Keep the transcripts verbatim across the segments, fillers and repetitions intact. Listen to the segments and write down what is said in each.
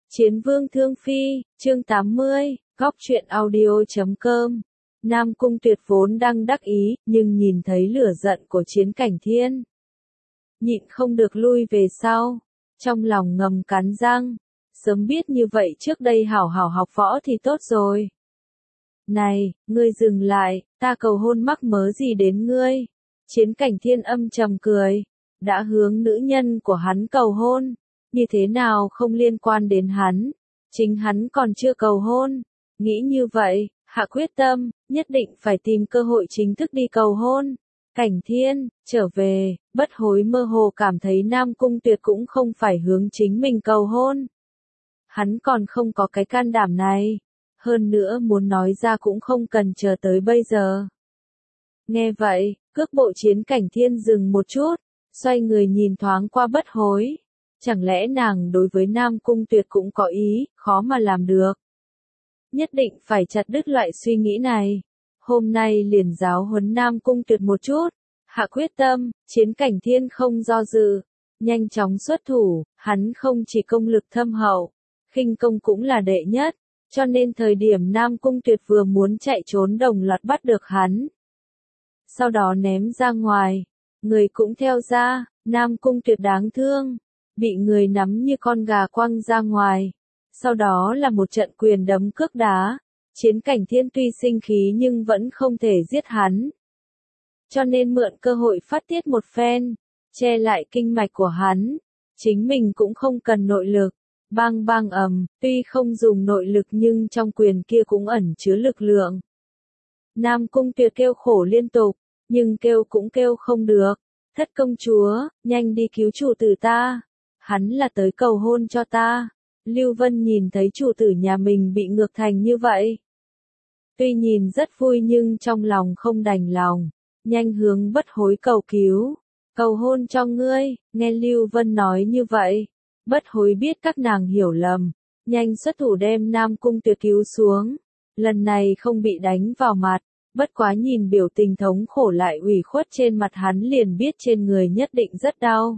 Chiến vương thương phi, chương tám mươi, góc truyện audio chấm com. Nam Cung Tuyệt vốn đang đắc ý, nhưng nhìn thấy lửa giận của Chiến Cảnh Thiên, nhịn không được lui về sau, trong lòng ngầm cắn răng, sớm biết như vậy trước đây hảo hảo học võ thì tốt rồi. Này, ngươi dừng lại, ta cầu hôn mắc mớ gì đến ngươi? Chiến Cảnh Thiên âm trầm cười, đã hướng nữ nhân của hắn cầu hôn, như thế nào không liên quan đến hắn, chính hắn còn chưa cầu hôn. Nghĩ như vậy, hạ quyết tâm, nhất định phải tìm cơ hội chính thức đi cầu hôn. Cảnh Thiên, trở về, bất hối mơ hồ cảm thấy Nam Cung Tuyệt cũng không phải hướng chính mình cầu hôn. Hắn còn không có cái can đảm này, hơn nữa muốn nói ra cũng không cần chờ tới bây giờ. Nghe vậy, cước bộ Chiến Cảnh Thiên dừng một chút, xoay người nhìn thoáng qua bất hối. Chẳng lẽ nàng đối với Nam Cung Tuyệt cũng có ý, khó mà làm được. Nhất định phải chặt đứt loại suy nghĩ này. Hôm nay liền giáo huấn Nam Cung Tuyệt một chút. Hạ quyết tâm, Chiến Cảnh Thiên không do dự. Nhanh chóng xuất thủ, hắn không chỉ công lực thâm hậu, khinh công cũng là đệ nhất. Cho nên thời điểm Nam Cung Tuyệt vừa muốn chạy trốn đồng loạt bắt được hắn. Sau đó ném ra ngoài. Người cũng theo ra, Nam Cung Tuyệt đáng thương. Bị người nắm như con gà quăng ra ngoài. Sau đó là một trận quyền đấm cước đá. Chiến Cảnh Thiên tuy sinh khí nhưng vẫn không thể giết hắn. Cho nên mượn cơ hội phát tiết một phen, che lại kinh mạch của hắn. Chính mình cũng không cần nội lực. Bang bang ầm, tuy không dùng nội lực nhưng trong quyền kia cũng ẩn chứa lực lượng. Nam Cung Tuyệt kêu khổ liên tục, nhưng kêu cũng kêu không được. Thất công chúa, nhanh đi cứu chủ tử ta. Hắn là tới cầu hôn cho ta. Lưu Vân nhìn thấy chủ tử nhà mình bị ngược thành như vậy. Tuy nhìn rất vui nhưng trong lòng không đành lòng. Nhanh hướng bất hối cầu cứu. Cầu hôn cho ngươi, nghe Lưu Vân nói như vậy. Bất hối biết các nàng hiểu lầm. Nhanh xuất thủ đem Nam Cung Tuyệt cứu xuống. Lần này không bị đánh vào mặt. Bất quá nhìn biểu tình thống khổ lại ủy khuất trên mặt hắn liền biết trên người nhất định rất đau.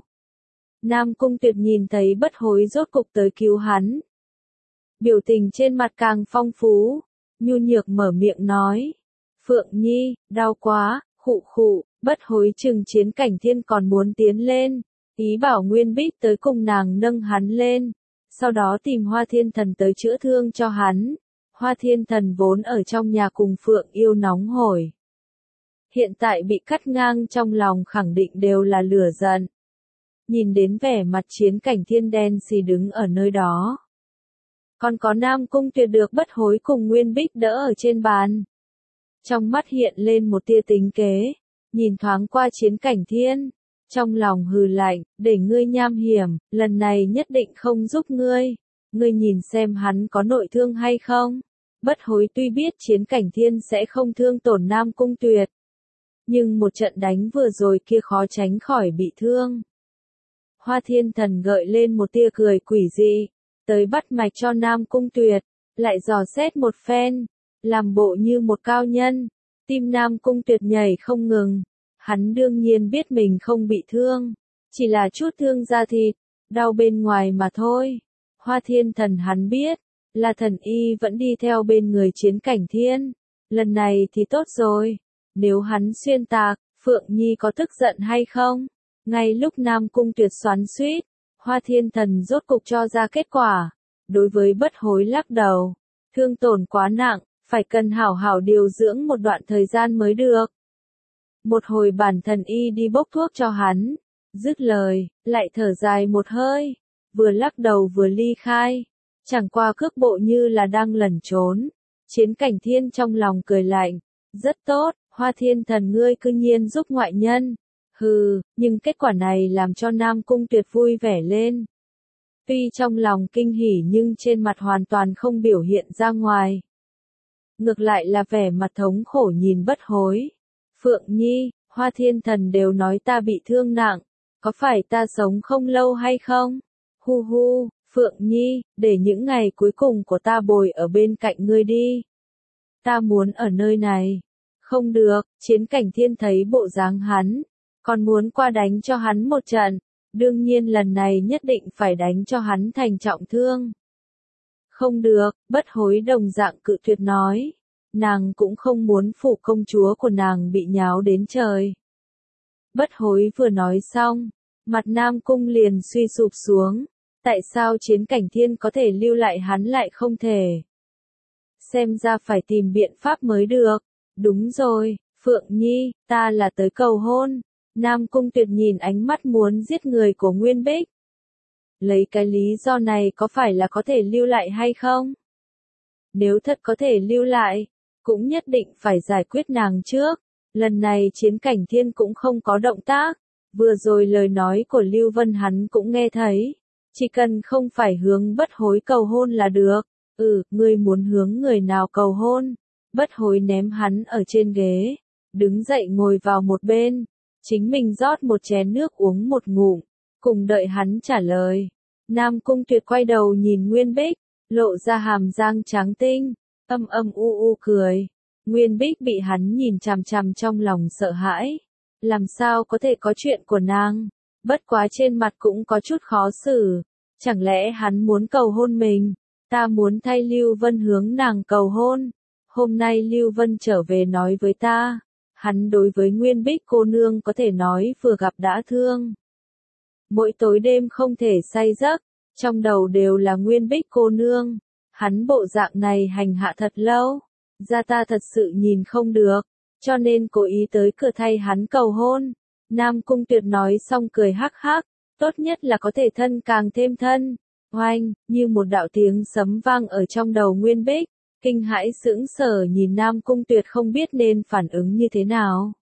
Nam Cung Tuyệt nhìn thấy bất hối rốt cục tới cứu hắn. Biểu tình trên mặt càng phong phú, nhu nhược mở miệng nói. Phượng Nhi, đau quá, khụ khụ, bất hối chừng Chiến Cảnh Thiên còn muốn tiến lên. Ý bảo Nguyên Bích tới cùng nàng nâng hắn lên. Sau đó tìm Hoa Thiên Thần tới chữa thương cho hắn. Hoa Thiên Thần vốn ở trong nhà cùng Phượng Yêu nóng hổi. Hiện tại bị cắt ngang trong lòng khẳng định đều là lửa giận. Nhìn đến vẻ mặt Chiến Cảnh Thiên đen xì đứng ở nơi đó. Còn có Nam Cung Tuyệt được bất hối cùng Nguyên Bích đỡ ở trên bàn. Trong mắt hiện lên một tia tính kế, nhìn thoáng qua Chiến Cảnh Thiên. Trong lòng hừ lạnh, để ngươi nham hiểm, lần này nhất định không giúp ngươi. Ngươi nhìn xem hắn có nội thương hay không. Bất hối tuy biết Chiến Cảnh Thiên sẽ không thương tổn Nam Cung Tuyệt. Nhưng một trận đánh vừa rồi kia khó tránh khỏi bị thương. Hoa Thiên Thần gợi lên một tia cười quỷ dị, tới bắt mạch cho Nam Cung Tuyệt, lại dò xét một phen, làm bộ như một cao nhân, tim Nam Cung Tuyệt nhảy không ngừng, hắn đương nhiên biết mình không bị thương, chỉ là chút thương da thịt, đau bên ngoài mà thôi. Hoa Thiên Thần hắn biết, là thần y vẫn đi theo bên người Chiến Cảnh Thiên, lần này thì tốt rồi, nếu hắn xuyên tạc, Phượng Nhi có tức giận hay không? Ngay lúc Nam Cung Tuyệt xoắn xuýt, Hoa Thiên Thần rốt cục cho ra kết quả. Đối với bất hối lắc đầu, thương tổn quá nặng, phải cần hảo hảo điều dưỡng một đoạn thời gian mới được. Một hồi bản thần y đi bốc thuốc cho hắn, dứt lời, lại thở dài một hơi, vừa lắc đầu vừa ly khai, chẳng qua cước bộ như là đang lẩn trốn. Chiến Cảnh Thiên trong lòng cười lạnh, rất tốt, Hoa Thiên Thần ngươi cư nhiên giúp ngoại nhân. Hừ, nhưng kết quả này làm cho Nam Cung Tuyệt vui vẻ lên. Tuy trong lòng kinh hỉ nhưng trên mặt hoàn toàn không biểu hiện ra ngoài. Ngược lại là vẻ mặt thống khổ nhìn bất hối. Phượng Nhi, Hoa Thiên Thần đều nói ta bị thương nặng, có phải ta sống không lâu hay không? Hu hu, Phượng Nhi, để những ngày cuối cùng của ta bồi ở bên cạnh ngươi đi. Ta muốn ở nơi này. Không được, Chiến Cảnh Thiên thấy bộ dáng hắn. Còn muốn qua đánh cho hắn một trận, đương nhiên lần này nhất định phải đánh cho hắn thành trọng thương. Không được, bất hối đồng dạng cự tuyệt nói. Nàng cũng không muốn phủ công chúa của nàng bị nháo đến trời. Bất hối vừa nói xong, mặt Nam Cung liền suy sụp xuống. Tại sao Chiến Cảnh Thiên có thể lưu lại hắn lại không thể? Xem ra phải tìm biện pháp mới được. Đúng rồi, Phượng Nhi, ta là tới cầu hôn. Nam Cung Tuyệt nhìn ánh mắt muốn giết người của Nguyên Bích. Lấy cái lý do này có phải là có thể lưu lại hay không? Nếu thật có thể lưu lại, cũng nhất định phải giải quyết nàng trước. Lần này Chiến Cảnh Thiên cũng không có động tác. Vừa rồi lời nói của Lưu Vân hắn cũng nghe thấy. Chỉ cần không phải hướng bất hối cầu hôn là được. Ừ, ngươi muốn hướng người nào cầu hôn? Bất hối ném hắn ở trên ghế. Đứng dậy ngồi vào một bên. Chính mình rót một chén nước uống một ngụm. Cùng đợi hắn trả lời. Nam Cung Tuyệt quay đầu nhìn Nguyên Bích. Lộ ra hàm răng trắng tinh. Âm âm u u cười. Nguyên Bích bị hắn nhìn chằm chằm trong lòng sợ hãi. Làm sao có thể có chuyện của nàng? Bất quá trên mặt cũng có chút khó xử. Chẳng lẽ hắn muốn cầu hôn mình? Ta muốn thay Lưu Vân hướng nàng cầu hôn. Hôm nay Lưu Vân trở về nói với ta. Hắn đối với Nguyên Bích cô nương có thể nói vừa gặp đã thương. Mỗi tối đêm không thể say giấc. Trong đầu đều là Nguyên Bích cô nương. Hắn bộ dạng này hành hạ thật lâu. Ra ta thật sự nhìn không được. Cho nên cố ý tới cửa thay hắn cầu hôn. Nam Cung Tuyệt nói xong cười hắc hắc. Tốt nhất là có thể thân càng thêm thân. Oanh, như một đạo tiếng sấm vang ở trong đầu Nguyên Bích. Kinh hãi sững sờ nhìn Nam Cung Tuyệt không biết nên phản ứng như thế nào.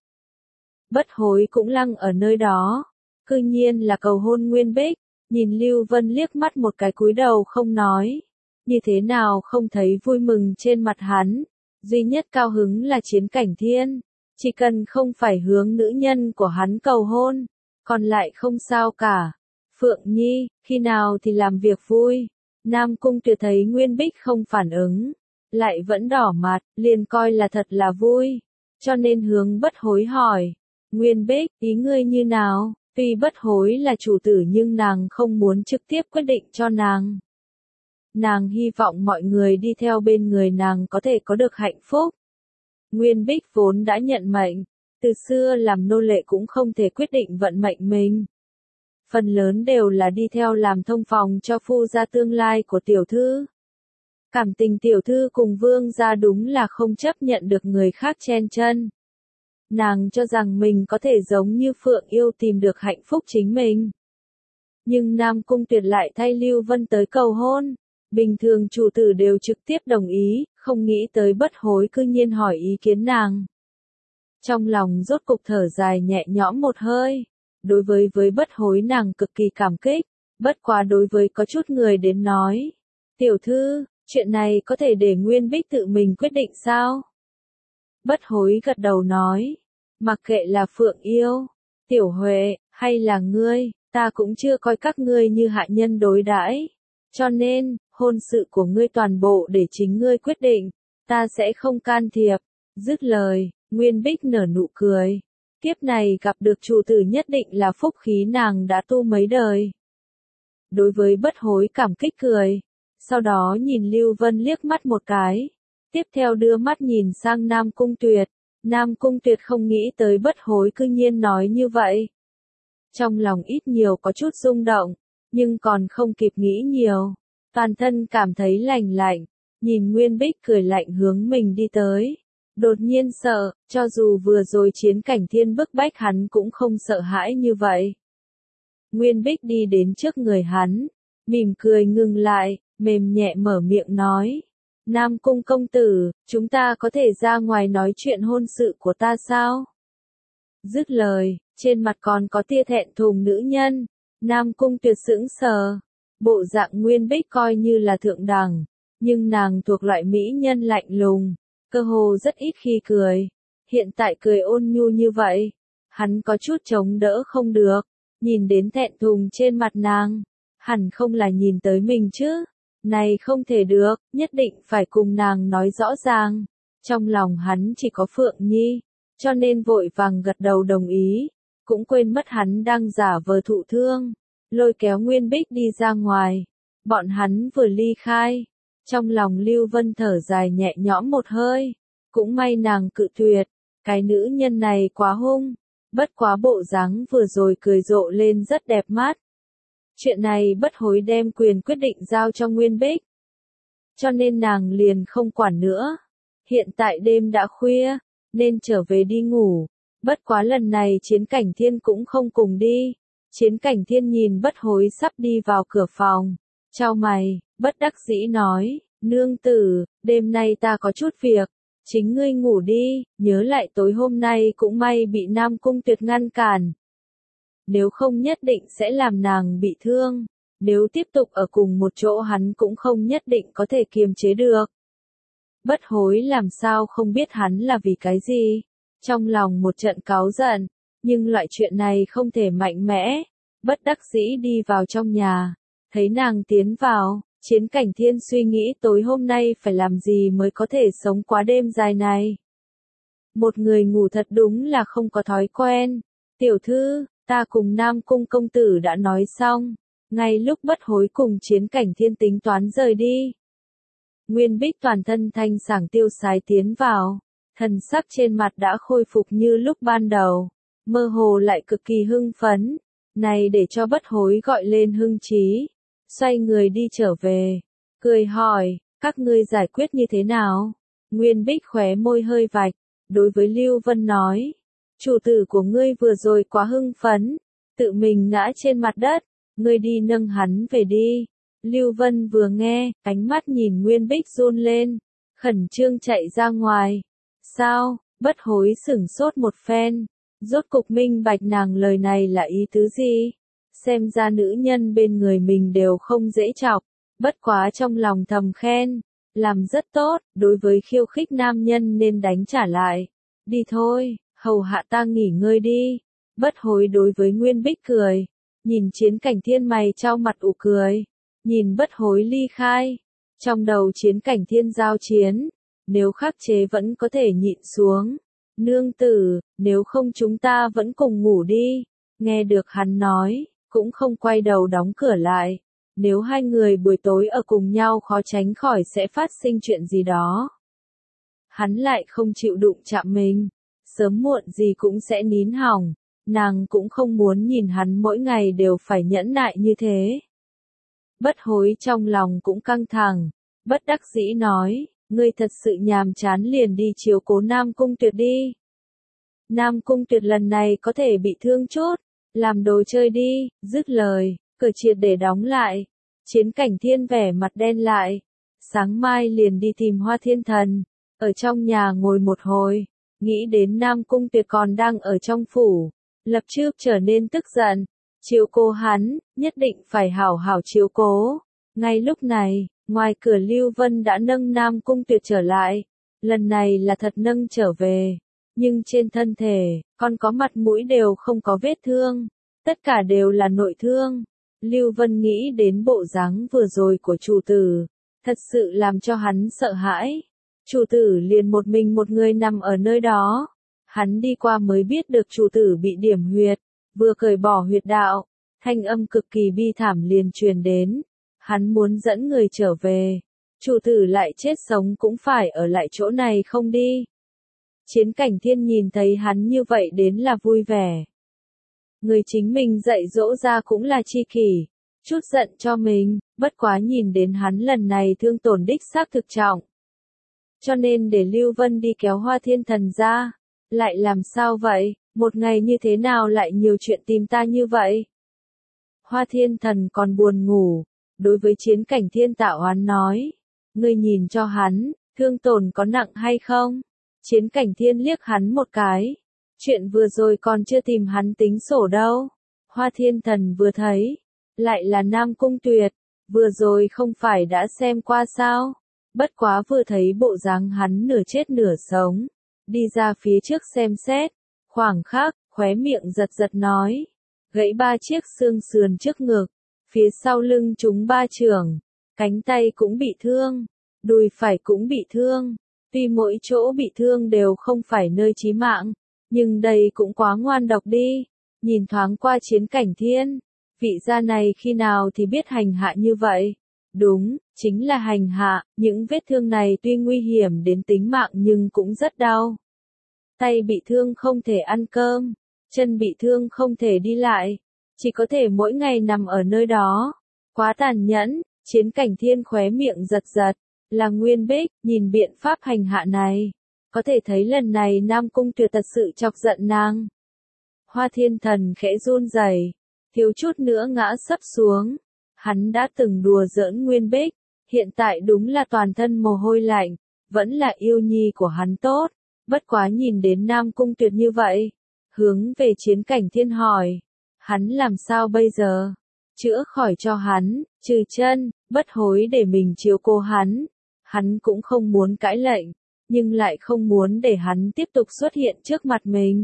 Bất hối cũng lăng ở nơi đó. Cư nhiên là cầu hôn Nguyên Bích. Nhìn Lưu Vân liếc mắt một cái cúi đầu không nói. Như thế nào không thấy vui mừng trên mặt hắn. Duy nhất cao hứng là Chiến Cảnh Thiên. Chỉ cần không phải hướng nữ nhân của hắn cầu hôn. Còn lại không sao cả. Phượng Nhi, khi nào thì làm việc vui. Nam Cung Tuyệt thấy Nguyên Bích không phản ứng. Lại vẫn đỏ mặt, liền coi là thật là vui. Cho nên hướng bất hối hỏi. Nguyên Bích, ý ngươi như nào? Tuy bất hối là chủ tử nhưng nàng không muốn trực tiếp quyết định cho nàng. Nàng hy vọng mọi người đi theo bên người nàng có thể có được hạnh phúc. Nguyên Bích vốn đã nhận mệnh. Từ xưa làm nô lệ cũng không thể quyết định vận mệnh mình. Phần lớn đều là đi theo làm thông phòng cho phu gia tương lai của tiểu thư. Cảm tình tiểu thư cùng vương gia đúng là không chấp nhận được người khác chen chân. Nàng cho rằng mình có thể giống như Phượng Yêu tìm được hạnh phúc chính mình. Nhưng Nam Cung Tuyệt lại thay Lưu Vân tới cầu hôn. Bình thường chủ tử đều trực tiếp đồng ý, không nghĩ tới bất hối cư nhiên hỏi ý kiến nàng. Trong lòng rốt cục thở dài nhẹ nhõm một hơi. Đối với với bất hối nàng cực kỳ cảm kích. Bất quá đối với có chút người đến nói. Tiểu thư, chuyện này có thể để Nguyên Bích tự mình quyết định sao? Bất hối gật đầu nói. Mặc kệ là Phượng Yêu, Tiểu Huệ, hay là ngươi, ta cũng chưa coi các ngươi như hạ nhân đối đãi. Cho nên, hôn sự của ngươi toàn bộ để chính ngươi quyết định, ta sẽ không can thiệp. Dứt lời, Nguyên Bích nở nụ cười. Kiếp này gặp được chủ tử nhất định là phúc khí nàng đã tu mấy đời. Đối với bất hối cảm kích cười. Sau đó nhìn Lưu Vân liếc mắt một cái. Tiếp theo đưa mắt nhìn sang Nam Cung Tuyệt. Nam Cung Tuyệt không nghĩ tới bất hối cư nhiên nói như vậy. Trong lòng ít nhiều có chút rung động, nhưng còn không kịp nghĩ nhiều. Toàn thân cảm thấy lạnh lạnh, nhìn Nguyên Bích cười lạnh hướng mình đi tới. Đột nhiên sợ, cho dù vừa rồi Chiến Cảnh Thiên bức bách hắn cũng không sợ hãi như vậy. Nguyên Bích đi đến trước người hắn, mỉm cười ngừng lại, mềm nhẹ mở miệng nói. Nam Cung công tử, chúng ta có thể ra ngoài nói chuyện hôn sự của ta sao? Dứt lời, trên mặt còn có tia thẹn thùng nữ nhân. Nam Cung Tuyệt sững sờ. Bộ dạng Nguyên Bích coi như là thượng đẳng, nhưng nàng thuộc loại mỹ nhân lạnh lùng, cơ hồ rất ít khi cười. Hiện tại cười ôn nhu như vậy, hắn có chút chống đỡ không được. Nhìn đến thẹn thùng trên mặt nàng, hẳn không là nhìn tới mình chứ. Này không thể được, nhất định phải cùng nàng nói rõ ràng. Trong lòng hắn chỉ có Phượng Nhi, cho nên vội vàng gật đầu đồng ý, cũng quên mất hắn đang giả vờ thụ thương, lôi kéo Nguyên Bích đi ra ngoài. Bọn hắn vừa ly khai, Trong lòng Lưu Vân thở dài nhẹ nhõm một hơi, cũng may nàng cự tuyệt, cái nữ nhân này quá hung, bất quá bộ dáng vừa rồi cười rộ lên rất đẹp mắt. Chuyện này Bất Hối đem quyền quyết định giao cho Nguyên Bích, cho nên nàng liền không quản nữa. Hiện tại đêm đã khuya, nên trở về đi ngủ, bất quá lần này Chiến Cảnh Thiên cũng không cùng đi. Chiến Cảnh Thiên nhìn Bất Hối sắp đi vào cửa phòng, chau mày, bất đắc dĩ nói, nương tử, đêm nay ta có chút việc, chính ngươi ngủ đi, nhớ lại tối hôm nay cũng may bị Nam Cung Tuyệt ngăn cản. Nếu không nhất định sẽ làm nàng bị thương, nếu tiếp tục ở cùng một chỗ hắn cũng không nhất định có thể kiềm chế được. Bất Hối làm sao không biết hắn là vì cái gì, trong lòng một trận cáu giận, nhưng loại chuyện này không thể mạnh mẽ, bất đắc dĩ đi vào trong nhà, thấy nàng tiến vào, Chiến Cảnh Thiên suy nghĩ tối hôm nay phải làm gì mới có thể sống qua đêm dài này. Một người ngủ thật đúng là không có thói quen. Tiểu thư, ta cùng Nam Cung công tử đã nói xong, ngay lúc Bất Hối cùng Chiến Cảnh Thiên tính toán rời đi. Nguyên Bích toàn thân thanh sảng tiêu sái tiến vào, thần sắc trên mặt đã khôi phục như lúc ban đầu, mơ hồ lại cực kỳ hưng phấn, này để cho Bất Hối gọi lên hưng trí, xoay người đi trở về, cười hỏi, các ngươi giải quyết như thế nào? Nguyên Bích khóe môi hơi vạch, đối với Lưu Vân nói, chủ tử của ngươi vừa rồi quá hưng phấn, tự mình ngã trên mặt đất, ngươi đi nâng hắn về đi. Lưu Vân vừa nghe, ánh mắt nhìn Nguyên Bích run lên, khẩn trương chạy ra ngoài. Sao? Bất Hối sửng sốt một phen, rốt cục minh bạch nàng lời này là ý tứ gì? Xem ra nữ nhân bên người mình đều không dễ chọc, bất quá trong lòng thầm khen, làm rất tốt, đối với khiêu khích nam nhân nên đánh trả lại. Đi thôi, hầu hạ ta nghỉ ngơi đi. Bất Hối đối với Nguyên Bích cười, nhìn Chiến Cảnh Thiên mày trao mặt ủ cười, nhìn Bất Hối ly khai, trong đầu Chiến Cảnh Thiên giao chiến, nếu khắc chế vẫn có thể nhịn xuống. Nương tử, nếu không chúng ta vẫn cùng ngủ đi. Nghe được hắn nói, cũng không quay đầu đóng cửa lại. Nếu hai người buổi tối ở cùng nhau khó tránh khỏi sẽ phát sinh chuyện gì đó. Hắn lại không chịu đụng chạm mình, sớm muộn gì cũng sẽ nín hỏng, nàng cũng không muốn nhìn hắn mỗi ngày đều phải nhẫn nại như thế. Bất Hối trong lòng cũng căng thẳng, bất đắc dĩ nói, ngươi thật sự nhàm chán liền đi chiếu cố Nam Cung Tuyệt đi. Nam Cung Tuyệt lần này có thể bị thương chút, làm đồ chơi đi, dứt lời, cửa triệt để đóng lại. Chiến Cảnh Thiên vẻ mặt đen lại, sáng mai liền đi tìm Hoa Thiên Thần, ở trong nhà ngồi một hồi, nghĩ đến Nam Cung Tuyệt còn đang ở trong phủ, lập tức trở nên tức giận, chiếu cố hắn, nhất định phải hảo hảo chiếu cố. Ngay lúc này, ngoài cửa Lưu Vân đã nâng Nam Cung Tuyệt trở lại, lần này là thật nâng trở về, nhưng trên thân thể, còn có mặt mũi đều không có vết thương, tất cả đều là nội thương. Lưu Vân nghĩ đến bộ dáng vừa rồi của chủ tử, thật sự làm cho hắn sợ hãi. Chủ tử liền một mình một người nằm ở nơi đó, hắn đi qua mới biết được chủ tử bị điểm huyệt, vừa cởi bỏ huyệt đạo, thanh âm cực kỳ bi thảm liền truyền đến, hắn muốn dẫn người trở về, chủ tử lại chết sống cũng phải ở lại chỗ này không đi. Chiến Cảnh Thiên nhìn thấy hắn như vậy đến là vui vẻ. Người chính mình dạy dỗ ra cũng là chi kỷ, chút giận cho mình, bất quá nhìn đến hắn lần này thương tổn đích xác thực trọng. Cho nên để Lưu Vân đi kéo Hoa Thiên Thần ra, lại làm sao vậy, một ngày như thế nào lại nhiều chuyện tìm ta như vậy? Hoa Thiên Thần còn buồn ngủ, đối với Chiến Cảnh Thiên tạo oán nói, ngươi nhìn cho hắn, thương tổn có nặng hay không? Chiến Cảnh Thiên liếc hắn một cái, chuyện vừa rồi còn chưa tìm hắn tính sổ đâu. Hoa Thiên Thần vừa thấy, lại là Nam Cung Tuyệt, vừa rồi không phải đã xem qua sao? Bất quá vừa thấy bộ dáng hắn nửa chết nửa sống, đi ra phía trước xem xét, khoảng khắc, khóe miệng giật giật nói, gãy ba chiếc xương sườn trước ngực, phía sau lưng trúng ba chưởng, cánh tay cũng bị thương, đùi phải cũng bị thương, tuy mỗi chỗ bị thương đều không phải nơi chí mạng, nhưng đây cũng quá ngoan độc đi. Nhìn thoáng qua Chiến Cảnh Thiên, vị gia này khi nào thì biết hành hạ như vậy, Đúng, chính là hành hạ, những vết thương này tuy nguy hiểm đến tính mạng nhưng cũng rất đau. Tay bị thương không thể ăn cơm, chân bị thương không thể đi lại, chỉ có thể mỗi ngày nằm ở nơi đó. Quá tàn nhẫn, Chiến Cảnh Thiên khóe miệng giật giật, là Nguyên Bích, nhìn biện pháp hành hạ này. Có thể thấy lần này Nam Cung Tuyệt thật sự chọc giận nàng. Hoa Thiên Thần khẽ run rẩy, thiếu chút nữa ngã sấp xuống. Hắn đã từng đùa giỡn Nguyên Bích, hiện tại đúng là toàn thân mồ hôi lạnh, vẫn là yêu nhi của hắn tốt. Bất quá nhìn đến Nam Cung Tuyệt như vậy, hướng về Chiến Cảnh Thiên hỏi, hắn làm sao bây giờ? Chữa khỏi cho hắn, trừ chân, bất hối để mình chiếu cố hắn. Hắn cũng không muốn cãi lệnh, nhưng lại không muốn để hắn tiếp tục xuất hiện trước mặt mình.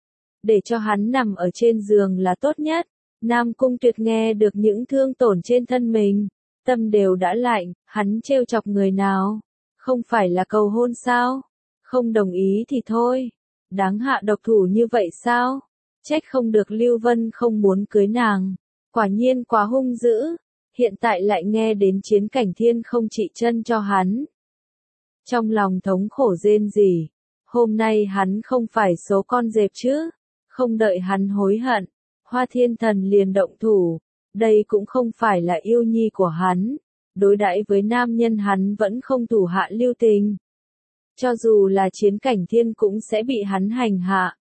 Để cho hắn nằm ở trên giường là tốt nhất. Nam Cung Tuyệt nghe được những thương tổn trên thân mình, tâm đều đã lạnh, hắn trêu chọc người nào? Không phải là cầu hôn sao? Không đồng ý thì thôi. Đáng hạ độc thủ như vậy sao? Trách không được Lưu Vân không muốn cưới nàng. Quả nhiên quá hung dữ. Hiện tại lại nghe đến Chiến Cảnh Thiên không trị chân cho hắn. Trong lòng thống khổ rên rỉ. Hôm nay hắn không phải số con dẹp chứ? Không đợi hắn hối hận, Hoa Thiên Thần liền động thủ. Đây cũng không phải là yêu nhi của hắn. Đối đãi với nam nhân hắn vẫn không thủ hạ lưu tình. Cho dù là Chiến Cảnh Thiên cũng sẽ bị hắn hành hạ.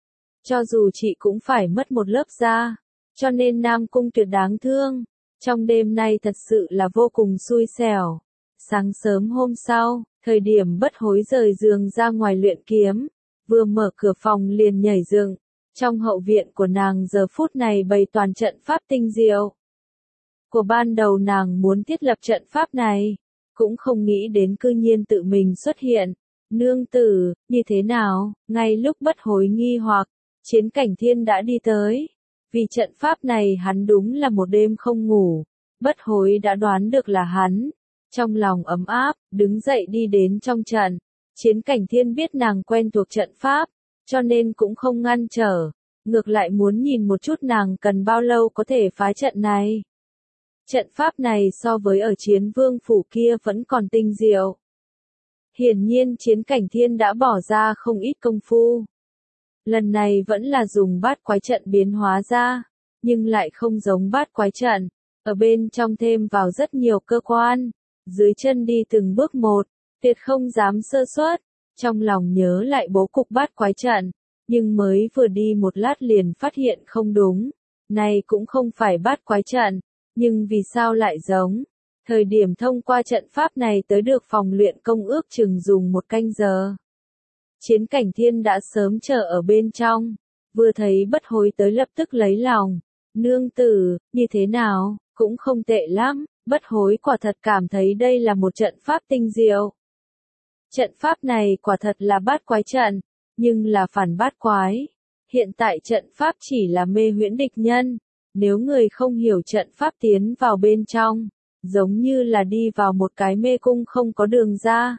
Cho dù chị cũng phải mất một lớp da. Cho nên Nam Cung Tuyệt đáng thương. Trong đêm nay thật sự là vô cùng xui xẻo. Sáng sớm hôm sau, thời điểm bất hối rời giường ra ngoài luyện kiếm. Vừa mở cửa phòng liền nhảy dựng. Trong hậu viện của nàng giờ phút này bày toàn trận pháp tinh diệu. Của ban đầu nàng muốn thiết lập trận pháp này. Cũng không nghĩ đến cư nhiên tự mình xuất hiện. Nương tử, như thế nào? Ngay lúc bất hối nghi hoặc, Chiến Cảnh Thiên đã đi tới. Vì trận pháp này hắn đúng là một đêm không ngủ. Bất hối đã đoán được là hắn. Trong lòng ấm áp, đứng dậy đi đến trong trận. Chiến Cảnh Thiên biết nàng quen thuộc trận pháp, cho nên cũng không ngăn trở. Ngược lại muốn nhìn một chút nàng cần bao lâu có thể phá trận này. Trận pháp này so với ở Chiến Vương phủ kia vẫn còn tinh diệu. Hiển nhiên Chiến Cảnh Thiên đã bỏ ra không ít công phu. Lần này vẫn là dùng bát quái trận biến hóa ra, nhưng lại không giống bát quái trận. Ở bên trong thêm vào rất nhiều cơ quan, dưới chân đi từng bước một, tuyệt không dám sơ suất. Trong lòng nhớ lại bố cục bát quái trận, nhưng mới vừa đi một lát liền phát hiện không đúng. Này cũng không phải bát quái trận, nhưng vì sao lại giống? Thời điểm thông qua trận pháp này tới được phòng luyện công ước chừng dùng một canh giờ. Chiến Cảnh Thiên đã sớm chờ ở bên trong, vừa thấy bất hối tới lập tức lấy lòng. Nương tử, như thế nào, cũng không tệ lắm, bất hối quả thật cảm thấy đây là một trận pháp tinh diệu. Trận pháp này quả thật là bát quái trận, nhưng là phản bát quái. Hiện tại trận pháp chỉ là mê huyễn địch nhân, nếu người không hiểu trận pháp tiến vào bên trong, giống như là đi vào một cái mê cung không có đường ra.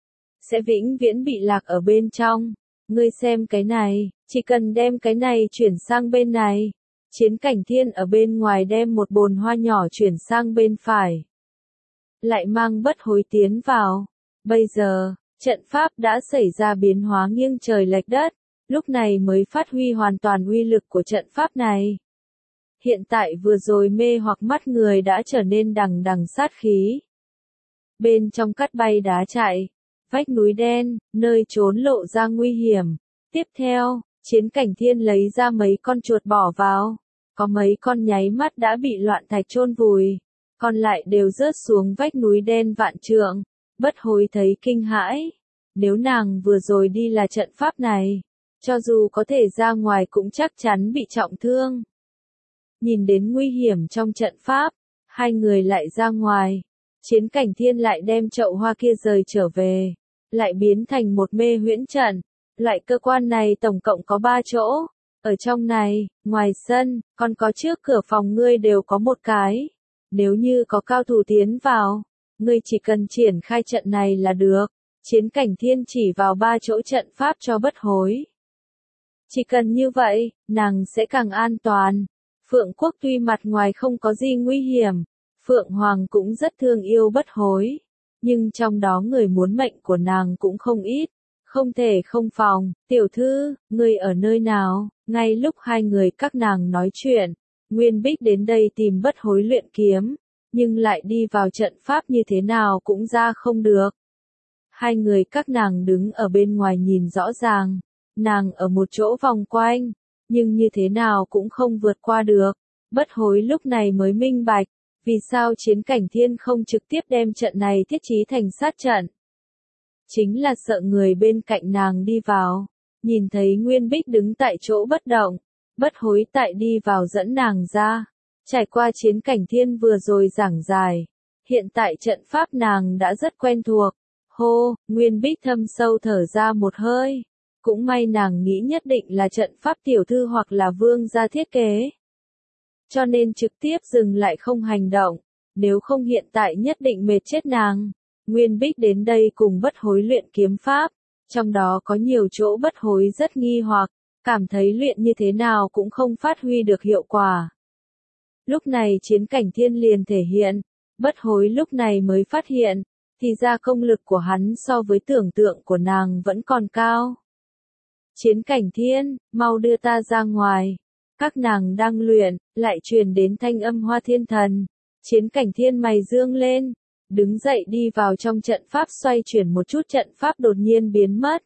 Sẽ vĩnh viễn bị lạc ở bên trong. Ngươi xem cái này, chỉ cần đem cái này chuyển sang bên này. Chiến Cảnh Thiên ở bên ngoài đem một bồn hoa nhỏ chuyển sang bên phải. Lại mang bất hối tiến vào. Bây giờ, trận pháp đã xảy ra biến hóa nghiêng trời lệch đất. Lúc này mới phát huy hoàn toàn uy lực của trận pháp này. Hiện tại vừa rồi mê hoặc mắt người đã trở nên đằng đằng sát khí. Bên trong cắt bay đá chạy. Vách núi đen, nơi trốn lộ ra nguy hiểm. Tiếp theo, Chiến Cảnh Thiên lấy ra mấy con chuột bỏ vào. Có mấy con nháy mắt đã bị loạn thạch chôn vùi. Còn lại đều rớt xuống vách núi đen vạn trượng. Bất hối thấy kinh hãi. Nếu nàng vừa rồi đi là trận pháp này, cho dù có thể ra ngoài cũng chắc chắn bị trọng thương. Nhìn đến nguy hiểm trong trận pháp, hai người lại ra ngoài. Chiến Cảnh Thiên lại đem chậu hoa kia rời trở về, lại biến thành một mê huyễn trận. Loại cơ quan này tổng cộng có ba chỗ. Ở trong này, ngoài sân, còn có trước cửa phòng ngươi đều có một cái. Nếu như có cao thủ tiến vào, ngươi chỉ cần triển khai trận này là được. Chiến Cảnh Thiên chỉ vào ba chỗ trận pháp cho bất hối. Chỉ cần như vậy, nàng sẽ càng an toàn. Phượng Quốc tuy mặt ngoài không có gì nguy hiểm, Phượng Hoàng cũng rất thương yêu Bất Hối, nhưng trong đó người muốn mệnh của nàng cũng không ít. Không thể không phòng, tiểu thư, ngươi ở nơi nào? Ngay lúc hai người các nàng nói chuyện, Nguyên Bích đến đây tìm Bất Hối luyện kiếm, nhưng lại đi vào trận pháp như thế nào cũng ra không được. Hai người các nàng đứng ở bên ngoài nhìn rõ ràng, nàng ở một chỗ vòng quanh, nhưng như thế nào cũng không vượt qua được. Bất Hối lúc này mới minh bạch, vì sao Chiến Cảnh Thiên không trực tiếp đem trận này thiết trí thành sát trận. Chính là sợ người bên cạnh nàng đi vào, nhìn thấy Nguyên Bích đứng tại chỗ bất động, Bất Hối tại đi vào dẫn nàng ra. Trải qua Chiến Cảnh Thiên vừa rồi giảng giải, hiện tại trận pháp nàng đã rất quen thuộc. Hô, Nguyên Bích thâm sâu thở ra một hơi. Cũng may nàng nghĩ nhất định là trận pháp tiểu thư hoặc là vương gia thiết kế. Cho nên trực tiếp dừng lại không hành động, nếu không hiện tại nhất định mệt chết nàng. Nguyên Bích đến đây cùng Bất Hối luyện kiếm pháp, trong đó có nhiều chỗ Bất Hối rất nghi hoặc, cảm thấy luyện như thế nào cũng không phát huy được hiệu quả. Lúc này Chiến Cảnh Thiên liền thể hiện, Bất Hối lúc này mới phát hiện, thì ra công lực của hắn so với tưởng tượng của nàng vẫn còn cao. Chiến Cảnh Thiên, mau đưa ta ra ngoài. Các nàng đang luyện, lại truyền đến thanh âm Hoa Thiên Thần. Chiến Cảnh Thiên mày dương lên, đứng dậy đi vào trong trận pháp xoay chuyển một chút, trận pháp đột nhiên biến mất.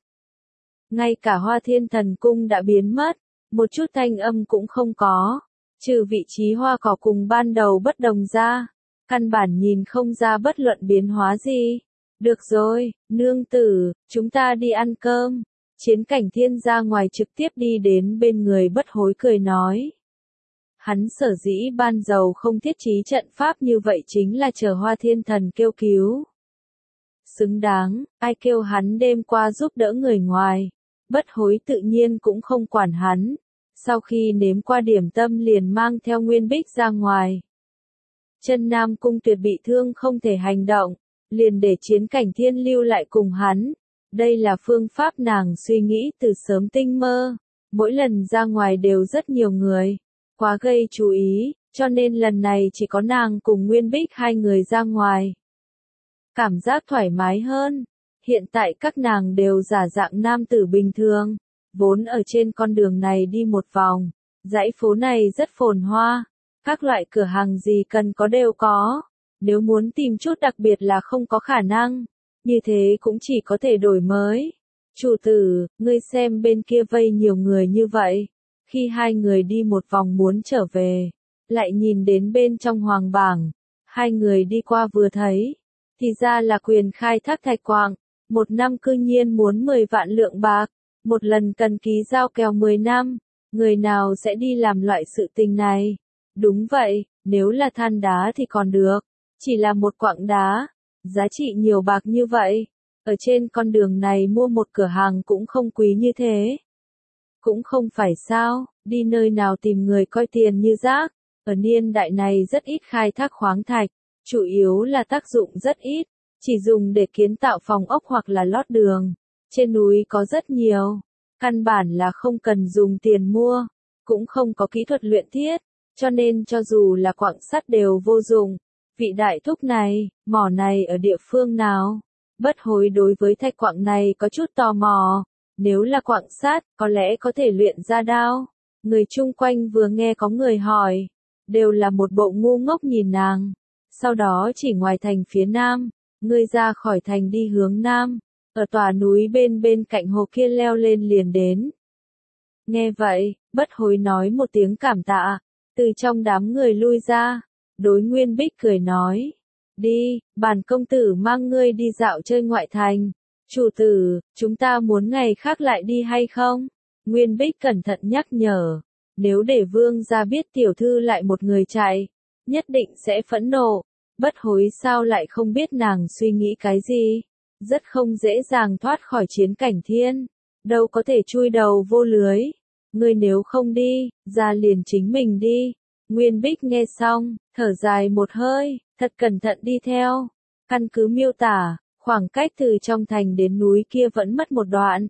Ngay cả Hoa Thiên Thần cung đã biến mất, một chút thanh âm cũng không có, trừ vị trí hoa cỏ cùng ban đầu bất đồng ra, căn bản nhìn không ra bất luận biến hóa gì. Được rồi, nương tử, chúng ta đi ăn cơm. Chiến Cảnh Thiên ra ngoài trực tiếp đi đến bên người Bất Hối cười nói. Hắn sở dĩ ban dầu không thiết trí trận pháp như vậy chính là chờ Hoa Thiên Thần kêu cứu. Xứng đáng, ai kêu hắn đêm qua giúp đỡ người ngoài. Bất Hối tự nhiên cũng không quản hắn. Sau khi nếm qua điểm tâm liền mang theo Nguyên Bích ra ngoài. Chân Nam Cung Tuyệt bị thương không thể hành động, liền để Chiến Cảnh Thiên lưu lại cùng hắn. Đây là phương pháp nàng suy nghĩ từ sớm tinh mơ. Mỗi lần ra ngoài đều rất nhiều người, quá gây chú ý, cho nên lần này chỉ có nàng cùng Nguyên Bích hai người ra ngoài. Cảm giác thoải mái hơn. Hiện tại các nàng đều giả dạng nam tử bình thường, vốn ở trên con đường này đi một vòng. Dãy phố này rất phồn hoa, các loại cửa hàng gì cần có đều có. Nếu muốn tìm chút đặc biệt là không có khả năng, như thế cũng chỉ có thể đổi mới. Chủ tử, ngươi xem bên kia vây nhiều người như vậy. Khi hai người đi một vòng muốn trở về, lại nhìn đến bên trong hoàng bảng. Hai người đi qua vừa thấy, thì ra là quyền khai thác thạch quạng. Một năm cư nhiên muốn mười vạn lượng bạc, một lần cần ký giao kèo mười năm. Người nào sẽ đi làm loại sự tình này? Đúng vậy, nếu là than đá thì còn được, chỉ là một quặng đá, giá trị nhiều bạc như vậy. Ở trên con đường này mua một cửa hàng cũng không quý như thế. Cũng không phải sao, đi nơi nào tìm người coi tiền như rác. Ở niên đại này rất ít khai thác khoáng thạch, chủ yếu là tác dụng rất ít, chỉ dùng để kiến tạo phòng ốc hoặc là lót đường. Trên núi có rất nhiều, căn bản là không cần dùng tiền mua, cũng không có kỹ thuật luyện thiết, cho nên cho dù là quặng sắt đều vô dụng. Vị đại thúc này, mỏ này ở địa phương nào? Bất Hối đối với thạch quặng này có chút tò mò. Nếu là quặng sắt, có lẽ có thể luyện ra đao. Người chung quanh vừa nghe có người hỏi, đều là một bộ ngu ngốc nhìn nàng. Sau đó chỉ ngoài thành phía nam, ngươi ra khỏi thành đi hướng nam, ở tòa núi bên bên cạnh hồ kia leo lên liền đến. Nghe vậy, Bất Hối nói một tiếng cảm tạ, từ trong đám người lui ra, đối Nguyên Bích cười nói. Đi, bản công tử mang ngươi đi dạo chơi ngoại thành. Chủ tử, chúng ta muốn ngày khác lại đi hay không? Nguyên Bích cẩn thận nhắc nhở. Nếu để vương gia biết tiểu thư lại một người chạy, nhất định sẽ phẫn nộ. Bất Hối sao lại không biết nàng suy nghĩ cái gì? Rất không dễ dàng thoát khỏi Chiến Cảnh Thiên. Đâu có thể chui đầu vô lưới. Ngươi nếu không đi, ra liền chính mình đi. Nguyên Bích nghe xong, thở dài một hơi, thật cẩn thận đi theo. Căn cứ miêu tả, khoảng cách từ trong thành đến núi kia vẫn mất một đoạn.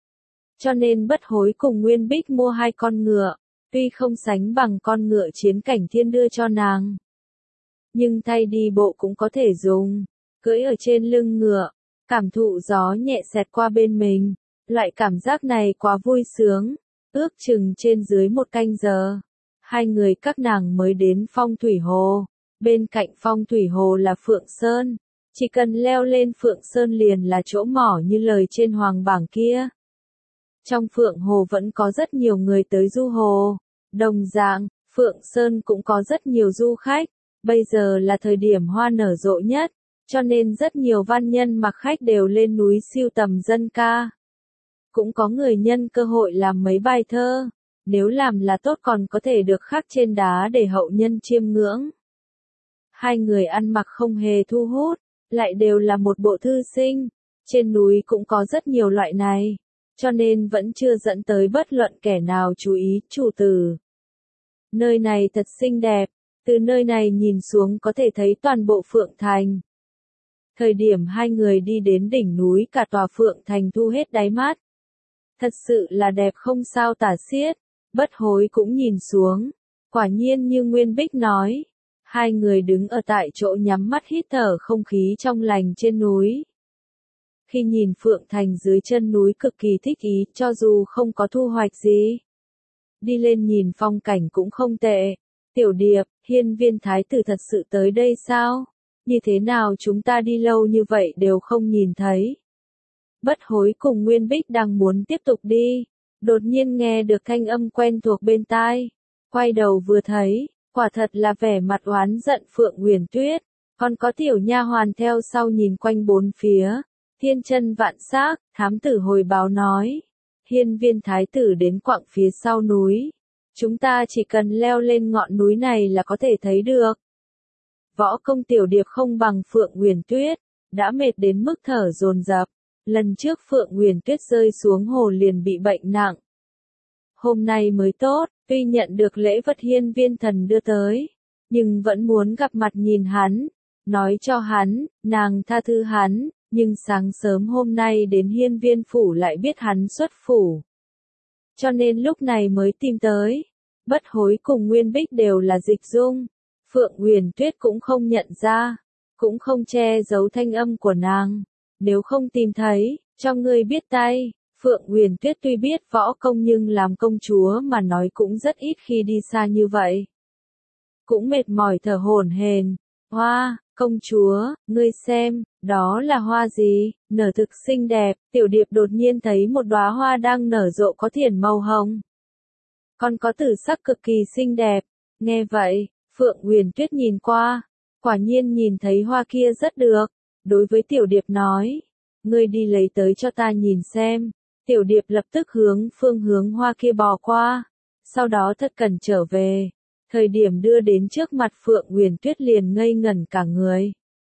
Cho nên Bất Hối cùng Nguyên Bích mua hai con ngựa, tuy không sánh bằng con ngựa Chiến Cảnh Thiên đưa cho nàng. nhưng thay đi bộ cũng có thể dùng. Cưỡi ở trên lưng ngựa, cảm thụ gió nhẹ xẹt qua bên mình. Loại cảm giác này quá vui sướng. Ước chừng trên dưới một canh giờ, hai người các nàng mới đến Phong Thủy Hồ. Bên cạnh Phong Thủy Hồ là Phượng Sơn. Chỉ cần leo lên Phượng Sơn liền là chỗ mỏ như lời trên hoàng bảng kia. Trong Phượng Hồ vẫn có rất nhiều người tới du hồ. Đồng dạng, Phượng Sơn cũng có rất nhiều du khách. Bây giờ là thời điểm hoa nở rộ nhất, cho nên rất nhiều văn nhân mặc khách đều lên núi sưu tầm dân ca. Cũng có người nhân cơ hội làm mấy bài thơ. Nếu làm là tốt còn có thể được khắc trên đá để hậu nhân chiêm ngưỡng. Hai người ăn mặc không hề thu hút, lại đều là một bộ thư sinh. Trên núi cũng có rất nhiều loại này, cho nên vẫn chưa dẫn tới bất luận kẻ nào chú ý. Chủ tử, nơi này thật xinh đẹp, từ nơi này nhìn xuống có thể thấy toàn bộ Phượng Thành. Thời điểm hai người đi đến đỉnh núi cả tòa Phượng Thành thu hết đáy mắt. Thật sự là đẹp không sao tả xiết. Bất Hối cũng nhìn xuống, quả nhiên như Nguyên Bích nói. Hai người đứng ở tại chỗ nhắm mắt hít thở không khí trong lành trên núi. Khi nhìn Phượng Thành dưới chân núi cực kỳ thích ý, cho dù không có thu hoạch gì. Đi lên nhìn phong cảnh cũng không tệ. Tiểu Điệp, Hiên Viên Thái tử thật sự tới đây sao? Như thế nào chúng ta đi lâu như vậy đều không nhìn thấy? Bất Hối cùng Nguyên Bích đang muốn tiếp tục đi. Đột nhiên nghe được thanh âm quen thuộc bên tai. Quay đầu vừa thấy, quả thật là vẻ mặt oán giận Phượng Huyền Tuyết. Còn có tiểu nha hoàn theo sau nhìn quanh bốn phía. Thiên chân vạn sắc, thám tử hồi báo nói. Hiên Viên Thái tử đến quặng phía sau núi. Chúng ta chỉ cần leo lên ngọn núi này là có thể thấy được. Võ công Tiểu Điệp không bằng Phượng Huyền Tuyết, đã mệt đến mức thở dồn dập. Lần trước Phượng Huyền Tuyết rơi xuống hồ liền bị bệnh nặng. Hôm nay mới tốt, tuy nhận được lễ vật Hiên Viên Thần đưa tới, nhưng vẫn muốn gặp mặt nhìn hắn, nói cho hắn, nàng tha thứ hắn, nhưng sáng sớm hôm nay đến Hiên Viên Phủ lại biết hắn xuất phủ. Cho nên lúc này mới tìm tới. Bất Hối cùng Nguyên Bích đều là dịch dung. Phượng Huyền Tuyết cũng không nhận ra, cũng không che giấu thanh âm của nàng. Nếu không tìm thấy, cho ngươi biết tay. Phượng Huyền Tuyết tuy biết võ công nhưng làm công chúa mà nói cũng rất ít khi đi xa như vậy. Cũng mệt mỏi thở hổn hển. Hoa, công chúa, ngươi xem, đó là hoa gì, nở thực xinh đẹp. Tiểu Điệp đột nhiên thấy một đóa hoa đang nở rộ có thiển màu hồng. Còn có tử sắc cực kỳ xinh đẹp. Nghe vậy, Phượng Huyền Tuyết nhìn qua, quả nhiên nhìn thấy hoa kia rất được. Đối với Tiểu Điệp nói, ngươi đi lấy tới cho ta nhìn xem. Tiểu Điệp lập tức hướng phương hướng hoa kia bò qua, sau đó thật cẩn trở về. Thời điểm đưa đến trước mặt Phượng Huyền Tuyết liền ngây ngẩn cả người.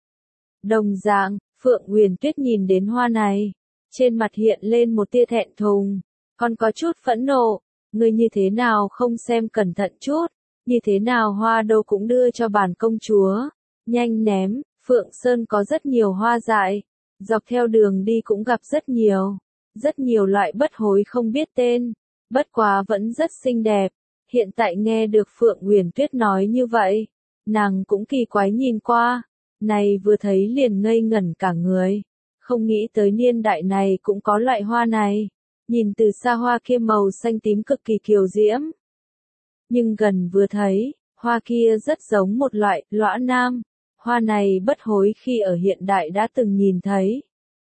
Đồng dạng, Phượng Huyền Tuyết nhìn đến hoa này, trên mặt hiện lên một tia thẹn thùng, còn có chút phẫn nộ. Ngươi như thế nào không xem cẩn thận chút, như thế nào hoa đâu cũng đưa cho bản công chúa. Nhanh ném, Phượng Sơn có rất nhiều hoa dại, dọc theo đường đi cũng gặp rất nhiều. Rất nhiều loại Bất Hối không biết tên, bất quá vẫn rất xinh đẹp. Hiện tại nghe được Phượng Huyền Tuyết nói như vậy, nàng cũng kỳ quái nhìn qua, này vừa thấy liền ngây ngẩn cả người. Không nghĩ tới niên đại này cũng có loại hoa này, nhìn từ xa hoa kia màu xanh tím cực kỳ kiều diễm. Nhưng gần vừa thấy, hoa kia rất giống một loại lõa nam, hoa này Bất Hối khi ở hiện đại đã từng nhìn thấy.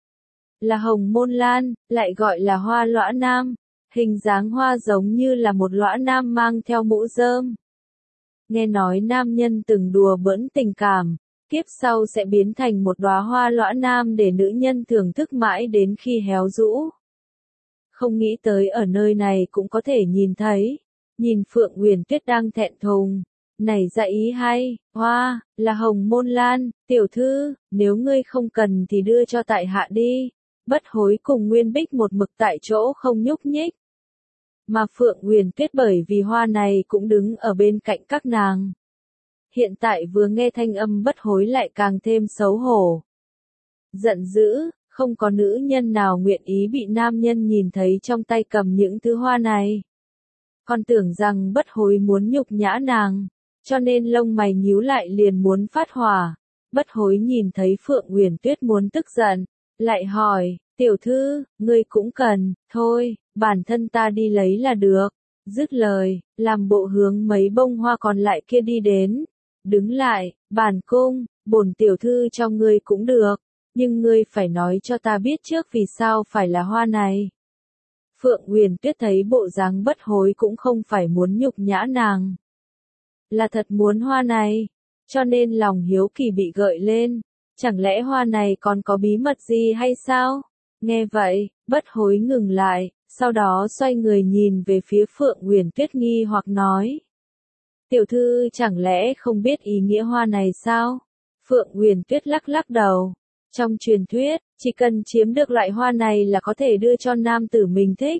Là hồng môn lan, lại gọi là hoa lõa nam, hình dáng hoa giống như là một lõa nam mang theo mũ rơm. Nghe nói nam nhân từng đùa bỡn tình cảm, kiếp sau sẽ biến thành một đóa hoa lõa nam để nữ nhân thưởng thức mãi đến khi héo rũ. Không nghĩ tới ở nơi này cũng có thể nhìn thấy, nhìn Phượng Huyền Tuyết đang thẹn thùng. Này dạ ý hay, hoa, là hồng môn lan, tiểu thư, nếu ngươi không cần thì đưa cho tại hạ đi. Bất Hối cùng Nguyên Bích một mực tại chỗ không nhúc nhích. Mà Phượng Huyền Tuyết bởi vì hoa này cũng đứng ở bên cạnh các nàng. Hiện tại vừa nghe thanh âm Bất Hối lại càng thêm xấu hổ. Giận dữ, không có nữ nhân nào nguyện ý bị nam nhân nhìn thấy trong tay cầm những thứ hoa này. Còn tưởng rằng Bất Hối muốn nhục nhã nàng. cho nên lông mày nhíu lại liền muốn phát hỏa. Bất hối nhìn thấy Phượng Uyển Tuyết muốn tức giận, lại hỏi, tiểu thư, ngươi cũng cần, thôi, bản thân ta đi lấy là được. Dứt lời, làm bộ hướng mấy bông hoa còn lại kia đi đến. Đứng lại, bản cung, bổn tiểu thư cho ngươi cũng được, nhưng ngươi phải nói cho ta biết trước vì sao phải là hoa này. Phượng Uyển Tuyết thấy bộ dáng bất hối cũng không phải muốn nhục nhã nàng, là thật muốn hoa này, cho nên lòng hiếu kỳ bị gợi lên, chẳng lẽ hoa này còn có bí mật gì hay sao? Nghe vậy, bất hối ngừng lại, sau đó xoay người nhìn về phía Phượng Uyển Tuyết nghi hoặc nói. Tiểu thư chẳng lẽ không biết ý nghĩa hoa này sao? Phượng Uyển Tuyết lắc lắc đầu. Trong truyền thuyết, chỉ cần chiếm được loại hoa này là có thể đưa cho nam tử mình thích.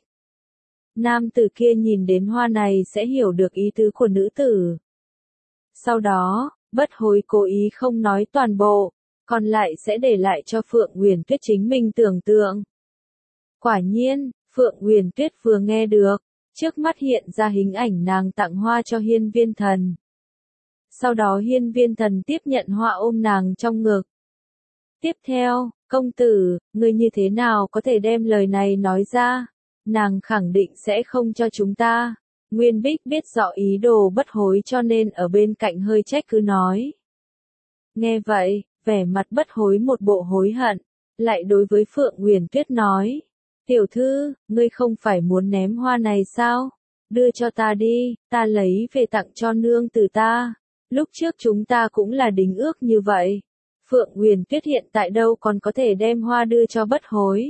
Nam tử kia nhìn đến hoa này sẽ hiểu được ý tứ của nữ tử. Sau đó, bất hối cố ý không nói toàn bộ, còn lại sẽ để lại cho Phượng Uyển Tuyết chính mình tưởng tượng. Quả nhiên, Phượng Uyển Tuyết vừa nghe được, trước mắt hiện ra hình ảnh nàng tặng hoa cho Hiên Viên Thần. Sau đó Hiên Viên Thần tiếp nhận hoa ôm nàng trong ngực. Tiếp theo, công tử, ngươi như thế nào có thể đem lời này nói ra? Nàng khẳng định sẽ không cho chúng ta. Nguyên Bích biết rõ ý đồ bất hối cho nên ở bên cạnh hơi trách cứ nói. Nghe vậy, vẻ mặt bất hối một bộ hối hận, lại đối với Phượng Uyển Tuyết nói. Tiểu thư, ngươi không phải muốn ném hoa này sao? Đưa cho ta đi, ta lấy về tặng cho nương tử ta. Lúc trước chúng ta cũng là đính ước như vậy. Phượng Uyển Tuyết hiện tại đâu còn có thể đem hoa đưa cho bất hối.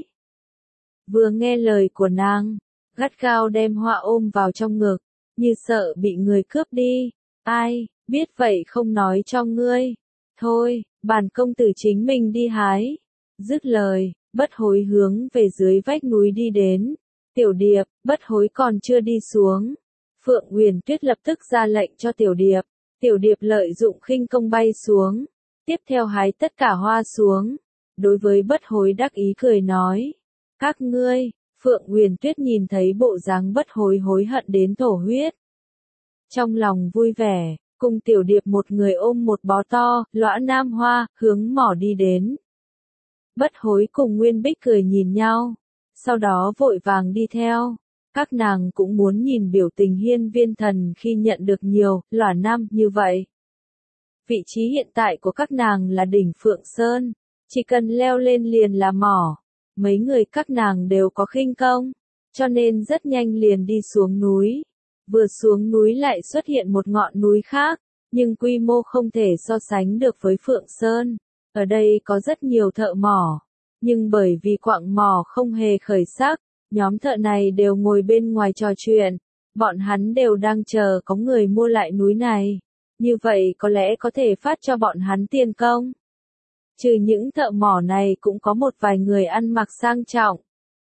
Vừa nghe lời của nàng, gắt gao đem hoa ôm vào trong ngực, như sợ bị người cướp đi. Ai, biết vậy không nói cho ngươi. Thôi, bản công tử chính mình đi hái. Dứt lời, bất hối hướng về dưới vách núi đi đến. Tiểu Điệp, bất hối còn chưa đi xuống. Phượng Uyển Tuyết lập tức ra lệnh cho Tiểu Điệp. Tiểu Điệp lợi dụng khinh công bay xuống. Tiếp theo hái tất cả hoa xuống. Đối với bất hối đắc ý cười nói. Các ngươi, Phượng Uyển Tuyết nhìn thấy bộ dáng bất hối hối hận đến thổ huyết. Trong lòng vui vẻ, cùng Tiểu Điệp một người ôm một bó to, lõa nam hoa, hướng mỏ đi đến. Bất hối cùng Nguyên Bích cười nhìn nhau, sau đó vội vàng đi theo. Các nàng cũng muốn nhìn biểu tình Hiên Viên Thần khi nhận được nhiều, lõa nam như vậy. Vị trí hiện tại của các nàng là đỉnh Phượng Sơn, chỉ cần leo lên liền là mỏ. Mấy người các nàng đều có khinh công, cho nên rất nhanh liền đi xuống núi. Vừa xuống núi lại xuất hiện một ngọn núi khác, nhưng quy mô không thể so sánh được với Phượng Sơn. Ở đây có rất nhiều thợ mỏ, nhưng bởi vì quặng mỏ không hề khởi sắc, nhóm thợ này đều ngồi bên ngoài trò chuyện. Bọn hắn đều đang chờ có người mua lại núi này. Như vậy có lẽ có thể phát cho bọn hắn tiền công. Trừ những thợ mỏ này cũng có một vài người ăn mặc sang trọng.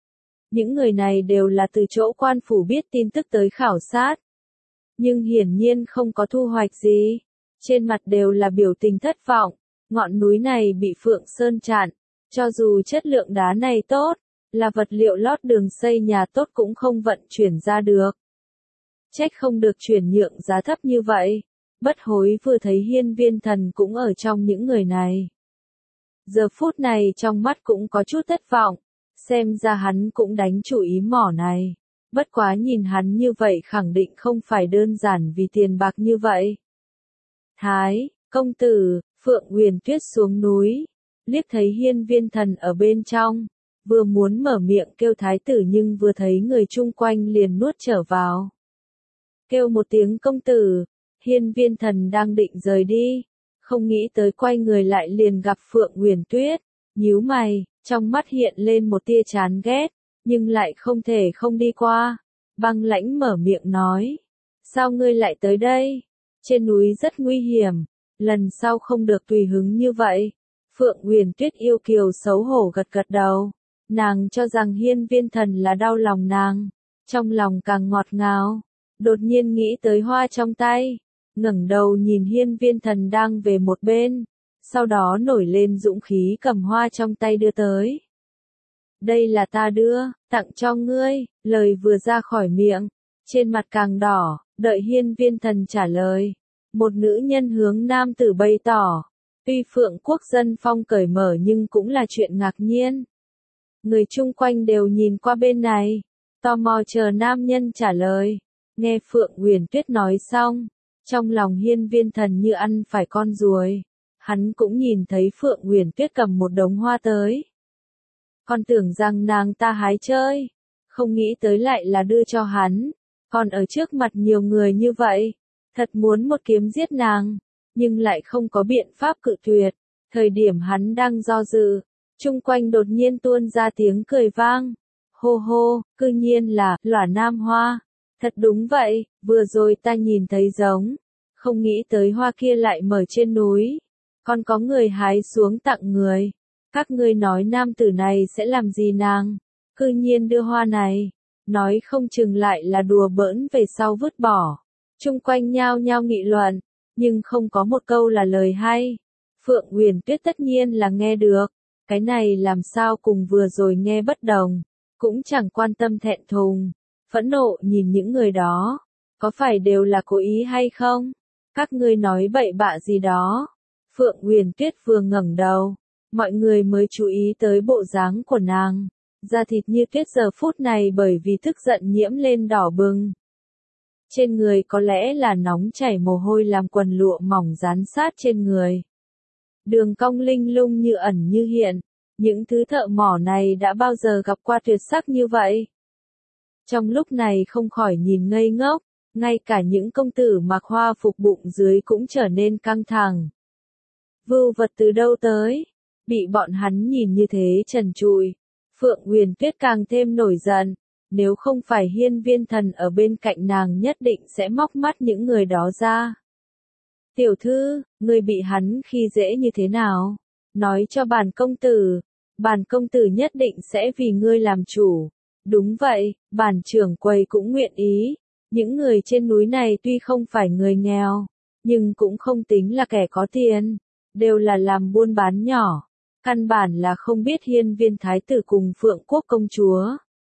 Những người này đều là từ chỗ quan phủ biết tin tức tới khảo sát. Nhưng hiển nhiên không có thu hoạch gì. Trên mặt đều là biểu tình thất vọng. Ngọn núi này bị Phượng Sơn chặn. Cho dù chất lượng đá này tốt, là vật liệu lót đường xây nhà tốt cũng không vận chuyển ra được. Trách không được chuyển nhượng giá thấp như vậy. Bất hối vừa thấy Hiên Viên Thần cũng ở trong những người này. Giờ phút này trong mắt cũng có chút thất vọng, xem ra hắn cũng đánh chủ ý mỏ này. Bất quá nhìn hắn như vậy khẳng định không phải đơn giản vì tiền bạc như vậy. Thái, công tử, Phượng Uyển Tuyết xuống núi, liếc thấy Hiên Viên Thần ở bên trong, vừa muốn mở miệng kêu thái tử nhưng vừa thấy người chung quanh liền nuốt trở vào. Kêu một tiếng công tử, Hiên Viên Thần đang định rời đi. Không nghĩ tới quay người lại liền gặp Phượng Uyển Tuyết, nhíu mày, trong mắt hiện lên một tia chán ghét, nhưng lại không thể không đi qua. Băng Lãnh mở miệng nói, sao ngươi lại tới đây? Trên núi rất nguy hiểm, lần sau không được tùy hứng như vậy. Phượng Uyển Tuyết yêu kiều xấu hổ gật gật đầu, nàng cho rằng Hiên Viên Thần là đau lòng nàng, trong lòng càng ngọt ngào, đột nhiên nghĩ tới hoa trong tay. Ngẩng đầu nhìn Hiên Viên Thần đang về một bên, sau đó nổi lên dũng khí cầm hoa trong tay đưa tới. Đây là ta đưa, tặng cho ngươi, lời vừa ra khỏi miệng, trên mặt càng đỏ, đợi Hiên Viên Thần trả lời. Một nữ nhân hướng nam tử bày tỏ. Tuy Phượng Quốc dân phong cởi mở nhưng cũng là chuyện ngạc nhiên. Người chung quanh đều nhìn qua bên này, tò mò chờ nam nhân trả lời. Nghe Phượng Huyền Tuyết nói xong, trong lòng Hiên Viên Thần như ăn phải con ruồi. Hắn cũng nhìn thấy Phượng Huyền Tuyết cầm một đống hoa tới. Con tưởng rằng nàng ta hái chơi, không nghĩ tới lại là đưa cho hắn. Còn ở trước mặt nhiều người như vậy, thật muốn một kiếm giết nàng, nhưng lại không có biện pháp cự tuyệt. Thời điểm hắn đang do dự, chung quanh đột nhiên tuôn ra tiếng cười vang. Hô hô, cư nhiên là Lỏa Nam Hoa. Thật đúng vậy, vừa rồi ta nhìn thấy giống, không nghĩ tới hoa kia lại mở trên núi. Còn có người hái xuống tặng người. Các ngươi nói nam tử này sẽ làm gì nàng? Cư nhiên đưa hoa này, nói không chừng lại là đùa bỡn về sau vứt bỏ. Chung quanh nhao nhao nghị luận, nhưng không có một câu là lời hay. Phượng Huyền Tuyết tất nhiên là nghe được, cái này làm sao cùng vừa rồi nghe bất đồng, cũng chẳng quan tâm thẹn thùng, phẫn nộ nhìn những người đó, có phải đều là cố ý hay không? Các ngươi nói bậy bạ gì đó? Phượng Huyền Tuyết vừa ngẩng đầu, mọi người mới chú ý tới bộ dáng của nàng, da thịt như tuyết giờ phút này bởi vì tức giận nhiễm lên đỏ bừng. Trên người có lẽ là nóng chảy mồ hôi làm quần lụa mỏng dán sát trên người. Đường cong linh lung như ẩn như hiện, những thứ thợ mỏ này đã bao giờ gặp qua tuyệt sắc như vậy. Trong lúc này không khỏi nhìn ngây ngốc, ngay cả những công tử mặc hoa phục bụng dưới cũng trở nên căng thẳng. Vưu vật từ đâu tới? Bị bọn hắn nhìn như thế trần trụi, Phượng Huyền Tuyết càng thêm nổi giận. Nếu không phải Hiên Viên Thần ở bên cạnh nàng nhất định sẽ móc mắt những người đó ra. Tiểu thư, ngươi bị hắn khi dễ như thế nào? Nói cho bản công tử, bản công tử nhất định sẽ vì ngươi làm chủ. Đúng vậy, bản trưởng quầy cũng nguyện ý. Những người trên núi này tuy không phải người nghèo, nhưng cũng không tính là kẻ có tiền, đều là làm buôn bán nhỏ. Căn bản là không biết Hiên Viên Thái tử cùng Phượng Quốc công chúa.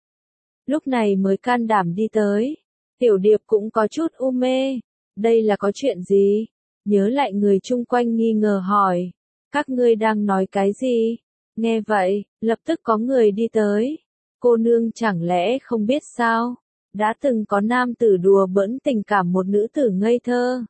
Lúc này mới can đảm đi tới. Tiểu Điệp cũng có chút u mê. Đây là có chuyện gì? Nhớ lại người chung quanh nghi ngờ hỏi. Các ngươi đang nói cái gì? Nghe vậy, lập tức có người đi tới. Cô nương chẳng lẽ không biết sao? Đã từng có nam tử đùa bỡn tình cảm một nữ tử ngây thơ.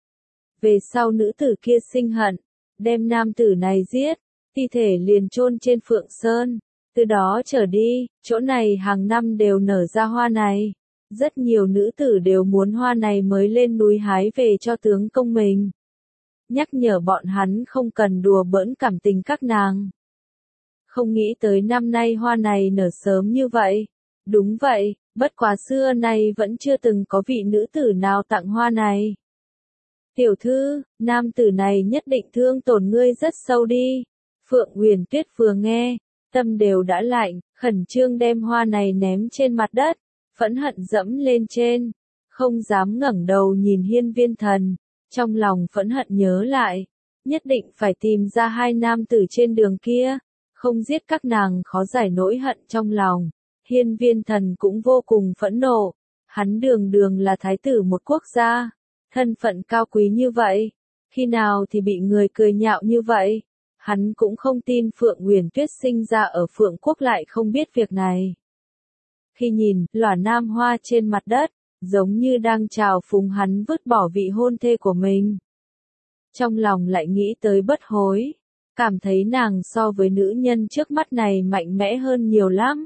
Về sau nữ tử kia sinh hận, đem nam tử này giết, thi thể liền chôn trên Phượng Sơn. Từ đó trở đi, chỗ này hàng năm đều nở ra hoa này. Rất nhiều nữ tử đều muốn hoa này mới lên núi hái về cho tướng công mình. Nhắc nhở bọn hắn không cần đùa bỡn cảm tình các nàng. Không nghĩ tới năm nay hoa này nở sớm như vậy. Đúng vậy, bất quá xưa nay vẫn chưa từng có vị nữ tử nào tặng hoa này. Tiểu thư, nam tử này nhất định thương tổn ngươi rất sâu đi. Phượng Huyền Tuyết vừa nghe, tâm đều đã lạnh, khẩn trương đem hoa này ném trên mặt đất, phẫn hận dẫm lên trên, không dám ngẩng đầu nhìn Hiên Viên Thần, trong lòng phẫn hận nhớ lại, nhất định phải tìm ra hai nam tử trên đường kia, không giết các nàng khó giải nỗi hận trong lòng. Hiên Viên Thần cũng vô cùng phẫn nộ, hắn đường đường là thái tử một quốc gia, thân phận cao quý như vậy, khi nào thì bị người cười nhạo như vậy. Hắn cũng không tin Phượng Huyền Tuyết sinh ra ở Phượng Quốc lại không biết việc này. Khi nhìn Lỏa Nam Hoa trên mặt đất, giống như đang chào phúng hắn vứt bỏ vị hôn thê của mình. Trong lòng lại nghĩ tới bất hối, cảm thấy nàng so với nữ nhân trước mắt này mạnh mẽ hơn nhiều lắm.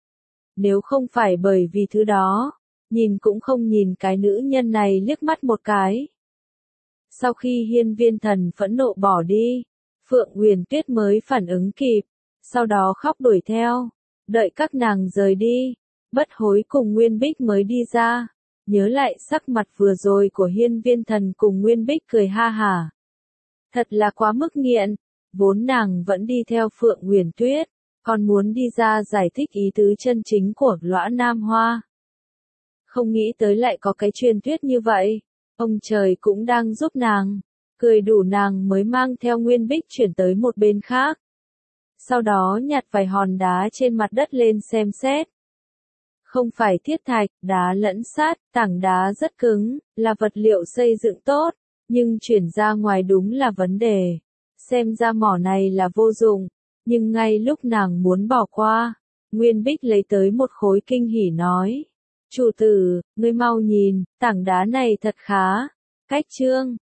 Nếu không phải bởi vì thứ đó, nhìn cũng không nhìn cái nữ nhân này liếc mắt một cái. Sau khi Hiên Viên Thần phẫn nộ bỏ đi, Phượng Huyền Tuyết mới phản ứng kịp, sau đó khóc đuổi theo, đợi các nàng rời đi, bất hối cùng Nguyên Bích mới đi ra, nhớ lại sắc mặt vừa rồi của Hiên Viên Thần cùng Nguyên Bích cười ha hả. Thật là quá mức nghiện, vốn nàng vẫn đi theo Phượng Huyền Tuyết, còn muốn đi ra giải thích ý tứ chân chính của Lỏa Nam Hoa. Không nghĩ tới lại có cái truyền thuyết như vậy, ông trời cũng đang giúp nàng. Cười đủ nàng mới mang theo Nguyên Bích chuyển tới một bên khác. Sau đó nhặt vài hòn đá trên mặt đất lên xem xét. Không phải thiết thạch, đá lẫn sắt, tảng đá rất cứng, là vật liệu xây dựng tốt, Nhưng chuyển ra ngoài đúng là vấn đề. Xem ra mỏ này là vô dụng, nhưng ngay lúc nàng muốn bỏ qua, Nguyên Bích lấy tới một khối kinh hỉ nói. Chủ tử, ngươi mau nhìn, tảng đá này thật khá. Cách trương,